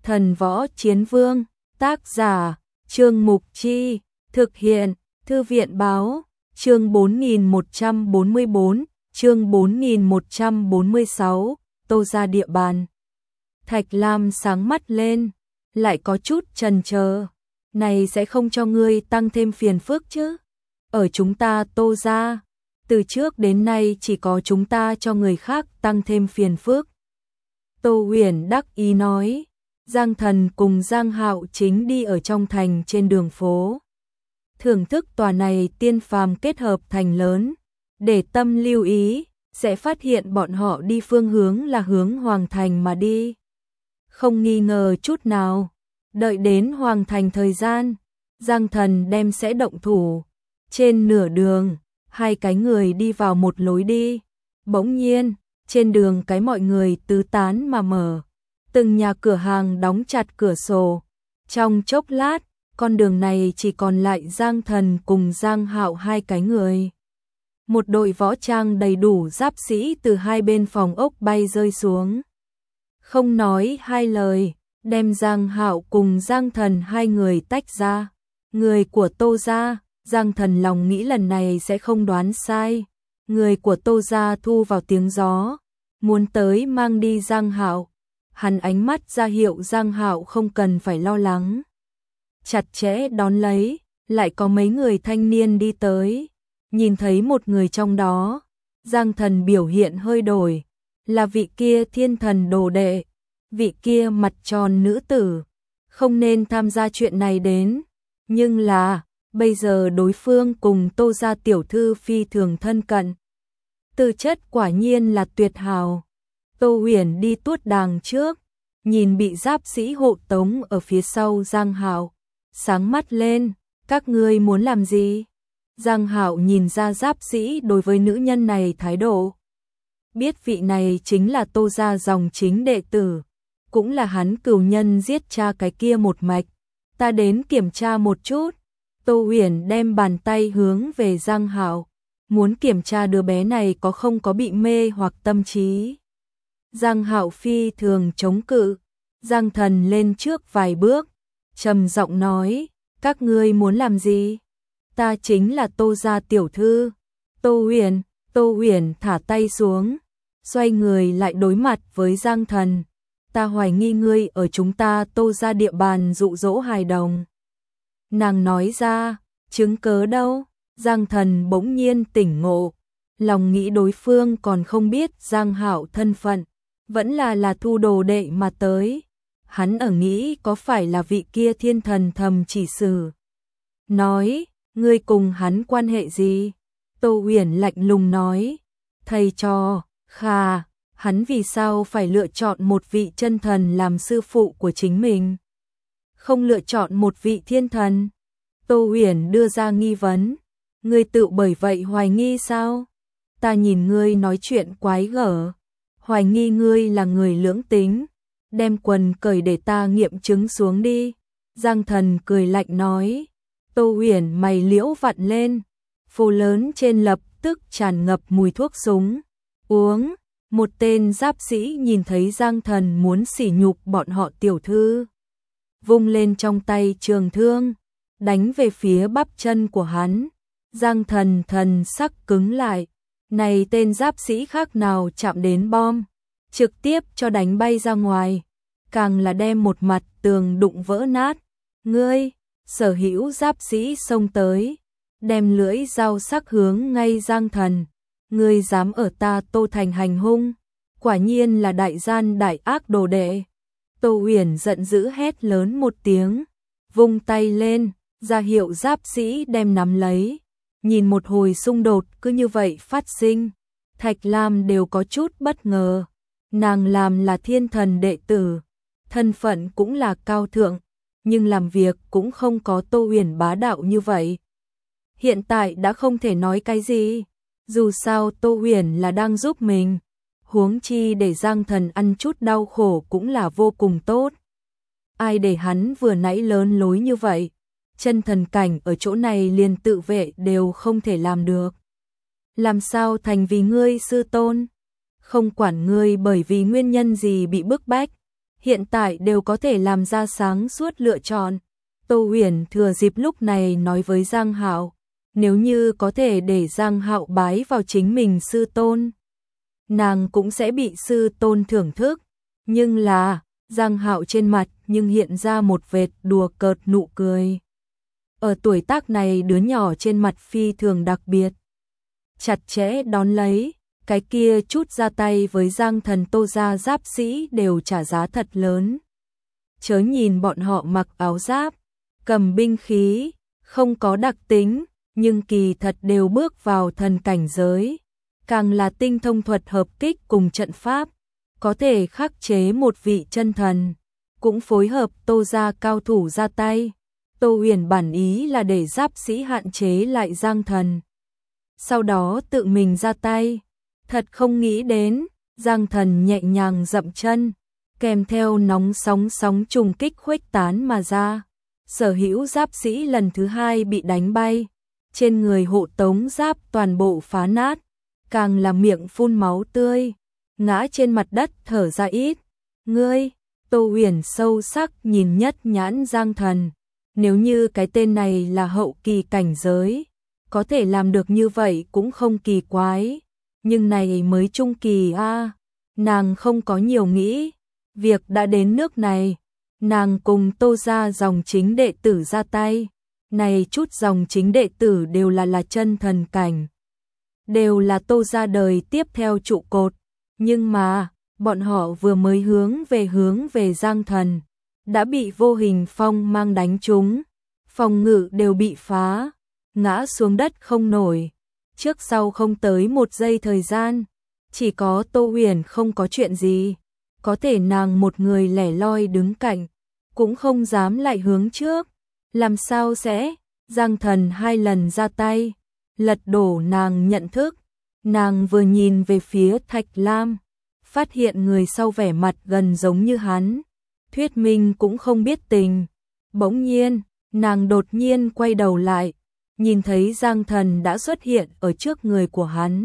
Thần Võ Chiến Vương, tác giả, Trương Mục Chi, thực hiện, Thư viện Báo, chương 4144, chương 4146, Tô ra địa bàn. Thạch Lam sáng mắt lên, lại có chút chần chờ. Này sẽ không cho ngươi tăng thêm phiền phức chứ? Ở chúng ta Tô ra, từ trước đến nay chỉ có chúng ta cho người khác tăng thêm phiền phức. Tô Huyền đắc ý nói. Giang Thần cùng Giang Hạo chính đi ở trong thành trên đường phố. Thưởng thức tòa này tiên phàm kết hợp thành lớn, để tâm lưu ý, sẽ phát hiện bọn họ đi phương hướng là hướng Hoàng Thành mà đi. Không nghi ngờ chút nào, đợi đến Hoàng Thành thời gian, Giang Thần đem sẽ động thủ. Trên nửa đường, hai cái người đi vào một lối đi. Bỗng nhiên, trên đường cái mọi người tứ tán mà mở. Từng nhà cửa hàng đóng chặt cửa sổ. Trong chốc lát, con đường này chỉ còn lại Giang Thần cùng Giang Hạo hai cái người. Một đội võ trang đầy đủ giáp sĩ từ hai bên phòng ốc bay rơi xuống. Không nói hai lời, đem Giang Hạo cùng Giang Thần hai người tách ra. Người của Tô gia, Giang Thần lòng nghĩ lần này sẽ không đoán sai. Người của Tô gia thu vào tiếng gió, muốn tới mang đi Giang Hạo. Hắn ánh mắt ra hiệu Giang Hạo không cần phải lo lắng. Chặt chẽ đón lấy, lại có mấy người thanh niên đi tới. Nhìn thấy một người trong đó, Giang Thần biểu hiện hơi đổi. Là vị kia thiên thần đồ đệ, vị kia mặt tròn nữ tử. Không nên tham gia chuyện này đến. Nhưng là, bây giờ đối phương cùng Tô gia tiểu thư phi thường thân cận. Tư chất quả nhiên là tuyệt hảo. Tô Huyền đi tuốt đàng trước, nhìn bị giáp sĩ hộ tống ở phía sau Giang Hạo, sáng mắt lên, các ngươi muốn làm gì? Giang Hạo nhìn ra giáp sĩ đối với nữ nhân này thái độ. Biết vị này chính là Tô gia dòng chính đệ tử, cũng là hắn cửu nhân giết cha cái kia một mạch. Ta đến kiểm tra một chút. Tô Huyền đem bàn tay hướng về Giang Hạo, muốn kiểm tra đứa bé này có không có bị mê hoặc tâm trí. Giang Hạo phi thường chống cự. Giang Thần lên trước vài bước, trầm giọng nói, các ngươi muốn làm gì? Ta chính là Tô gia tiểu thư. Tô Huyền thả tay xuống, xoay người lại đối mặt với Giang Thần. Ta hoài nghi ngươi ở chúng ta Tô gia địa bàn dụ dỗ hài đồng. Nàng nói ra, chứng cớ đâu? Giang Thần bỗng nhiên tỉnh ngộ, lòng nghĩ đối phương còn không biết Giang Hạo thân phận, vẫn là thu đồ đệ mà tới. Hắn ở nghĩ có phải là vị kia thiên thần thầm chỉ sử. Nói, ngươi cùng hắn quan hệ gì? Tô Huyền lạnh lùng nói, thầy trò, khà, hắn vì sao phải lựa chọn một vị chân thần làm sư phụ của chính mình? Không lựa chọn một vị thiên thần? Tô Huyền đưa ra nghi vấn, ngươi tự bởi vậy hoài nghi sao? Ta nhìn ngươi nói chuyện quái gở, hoài nghi ngươi là người lưỡng tính. Đem quần cởi để ta nghiệm chứng xuống đi. Giang Thần cười lạnh nói. Tô Huyền mày liễu vặn lên, phố lớn trên lập tức tràn ngập mùi thuốc súng. Uống, một tên giáp sĩ nhìn thấy Giang Thần muốn sỉ nhục bọn họ tiểu thư, vung lên trong tay trường thương, đánh về phía bắp chân của hắn. Giang Thần thần sắc cứng lại, này tên giáp sĩ khác nào chạm đến bom, trực tiếp cho đánh bay ra ngoài, càng là đem một mặt tường đụng vỡ nát. Ngươi, sở hữu giáp sĩ xông tới, đem lưỡi dao sắc hướng ngay Giang Thần. Ngươi dám ở ta Tô thành hành hung, quả nhiên là đại gian đại ác đồ đệ. Tô Huyền giận dữ hét lớn một tiếng, vung tay lên, ra hiệu giáp sĩ đem nắm lấy. Nhìn một hồi xung đột cứ như vậy phát sinh, Thạch Lam đều có chút bất ngờ. Nàng làm là thiên thần đệ tử, thân phận cũng là cao thượng, nhưng làm việc cũng không có Tô Huyền bá đạo như vậy. Hiện tại đã không thể nói cái gì, dù sao Tô Huyền là đang giúp mình, huống chi để Giang Thần ăn chút đau khổ cũng là vô cùng tốt. Ai để hắn vừa nãy lớn lối như vậy, chân thần cảnh ở chỗ này liền tự vệ đều không thể làm được. Làm sao thành vì ngươi sư tôn? Không quản ngươi bởi vì nguyên nhân gì bị bức bách, hiện tại đều có thể làm ra sáng suốt lựa chọn. Tô Huyền thừa dịp lúc này nói với Giang Hạo, nếu như có thể để Giang Hạo bái vào chính mình sư tôn, nàng cũng sẽ bị sư tôn thưởng thức. Nhưng là, Giang Hạo trên mặt nhưng hiện ra một vệt đùa cợt nụ cười. Ở tuổi tác này đứa nhỏ trên mặt phi thường đặc biệt. Chặt chẽ đón lấy, cái kia chút ra tay với Giang Thần Tô gia giáp sĩ đều trả giá thật lớn. Chớ nhìn bọn họ mặc áo giáp, cầm binh khí, không có đặc tính, nhưng kỳ thật đều bước vào thần cảnh giới. Càng là tinh thông thuật hợp kích cùng trận pháp, có thể khắc chế một vị chân thần, cũng phối hợp Tô gia cao thủ ra tay. Tô Huyền bản ý là để giáp sĩ hạn chế lại Giang Thần, sau đó tự mình ra tay. Thật không nghĩ đến, Giang Thần nhẹ nhàng dậm chân, kèm theo nóng sóng trùng kích khuếch tán mà ra. Sở hữu giáp sĩ lần thứ hai bị đánh bay, trên người hộ tống giáp toàn bộ phá nát, càng là miệng phun máu tươi, ngã trên mặt đất thở ra ít. Ngươi, Tô Huyền sâu sắc nhìn nhất nhãn Giang Thần, nếu như cái tên này là hậu kỳ cảnh giới, có thể làm được như vậy cũng không kỳ quái, nhưng này mới trung kỳ a. Nàng không có nhiều nghĩ, việc đã đến nước này, nàng cùng Tô gia dòng chính đệ tử ra tay, này chút dòng chính đệ tử đều là chân thần cảnh, đều là Tô gia đời tiếp theo trụ cột, nhưng mà, bọn họ vừa mới hướng về Giang Thần, đã bị vô hình phong mang đánh trúng, phòng ngự đều bị phá, ngã xuống đất không nổi. Trước sau không tới một giây thời gian, chỉ có Tô Huyền không có chuyện gì, có thể nàng một người lẻ loi đứng cạnh, cũng không dám lại hướng trước, làm sao sẽ? Giang Thần hai lần ra tay, lật đổ nàng nhận thức. Nàng vừa nhìn về phía Thạch Lam, phát hiện người sau vẻ mặt gần giống như hắn, thuyết minh cũng không biết tình. Bỗng nhiên, nàng đột nhiên quay đầu lại, nhìn thấy Giang Thần đã xuất hiện ở trước người của hắn.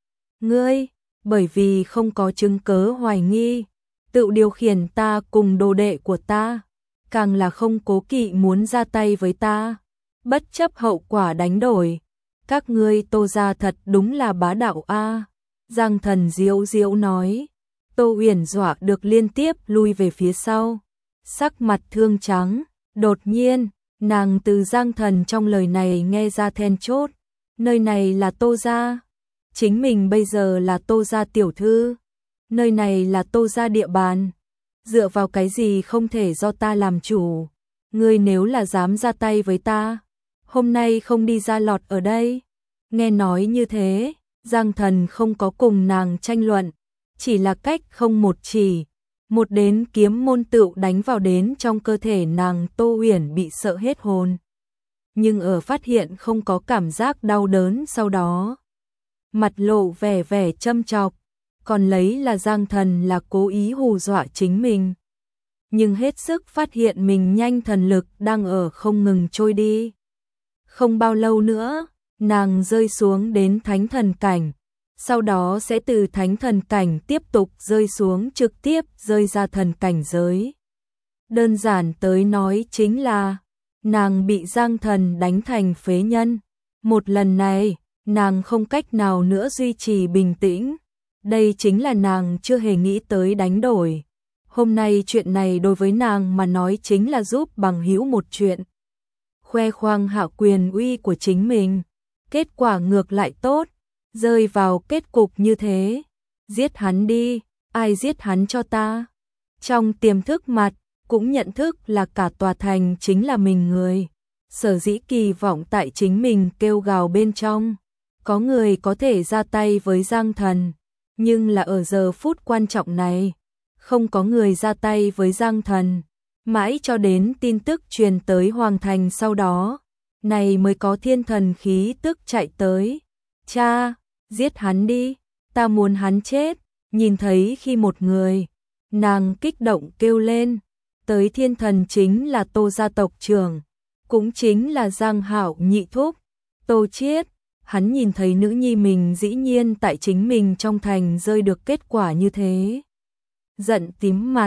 Ngươi, bởi vì không có chứng cớ hoài nghi, tự điều khiển ta cùng đồ đệ của ta, càng là không cố kỵ muốn ra tay với ta, bất chấp hậu quả đánh đổi. Các ngươi Tô gia thật đúng là bá đạo a. Giang Thần diễu diễu nói. Tô Huyền dọa được liên tiếp lui về phía sau, sắc mặt thương trắng. Đột nhiên, nàng từ Giang Thần trong lời này nghe ra then chốt, nơi này là Tô gia, chính mình bây giờ là Tô gia tiểu thư, nơi này là Tô gia địa bàn, dựa vào cái gì không thể do ta làm chủ? Ngươi nếu là dám ra tay với ta, hôm nay không đi ra lọt ở đây. Nghe nói như thế, Giang Thần không có cùng nàng tranh luận, chỉ là cách không một chỉ, một đến kiếm môn tựu đánh vào đến trong cơ thể nàng. Tô Huyền bị sợ hết hồn, nhưng ở phát hiện không có cảm giác đau đớn sau đó, mặt lộ vẻ châm chọc, còn lấy là Giang Thần là cố ý hù dọa chính mình. Nhưng hết sức phát hiện mình nhanh thần lực đang ở không ngừng trôi đi. Không bao lâu nữa, nàng rơi xuống đến thánh thần cảnh, sau đó sẽ từ thánh thần cảnh tiếp tục rơi xuống trực tiếp rơi ra thần cảnh giới. Đơn giản tới nói chính là, nàng bị Giang Thần đánh thành phế nhân. Một lần này, nàng không cách nào nữa duy trì bình tĩnh. Đây chính là nàng chưa hề nghĩ tới đánh đổi. Hôm nay chuyện này đối với nàng mà nói chính là giúp bằng hữu một chuyện. Khoe khoang hạ quyền uy của chính mình. Kết quả ngược lại tốt, rơi vào kết cục như thế. Giết hắn đi, ai giết hắn cho ta? Trong tiềm thức mặt, cũng nhận thức là cả tòa thành chính là mình người. Sở dĩ kỳ vọng tại chính mình kêu gào bên trong. Có người có thể ra tay với Giang Thần, nhưng là ở giờ phút quan trọng này, không có người ra tay với Giang Thần. Mãi cho đến tin tức truyền tới Hoàng Thành sau đó, này mới có thiên thần khí tức chạy tới. Cha, giết hắn đi, ta muốn hắn chết. Nhìn thấy khi một người, nàng kích động kêu lên. Tới thiên thần chính là Tô gia tộc trưởng, cũng chính là Giang Hạo nhị thúc, Tô Chiết. Hắn nhìn thấy nữ nhi mình dĩ nhiên tại chính mình trong thành rơi được kết quả như thế, giận tím mặt,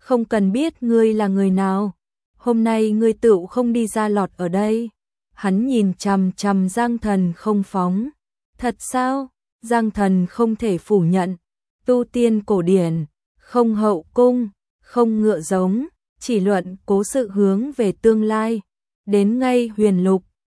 Không cần biết ngươi là người nào. Hôm nay ngươi tựu không đi ra lọt ở đây. Hắn nhìn chằm chằm Giang Thần không phóng. Thật sao? Giang Thần không thể phủ nhận. Tu tiên cổ điển, không hậu cung, không ngựa giống, chỉ luận cố sự hướng về tương lai. Đến ngay huyền lục,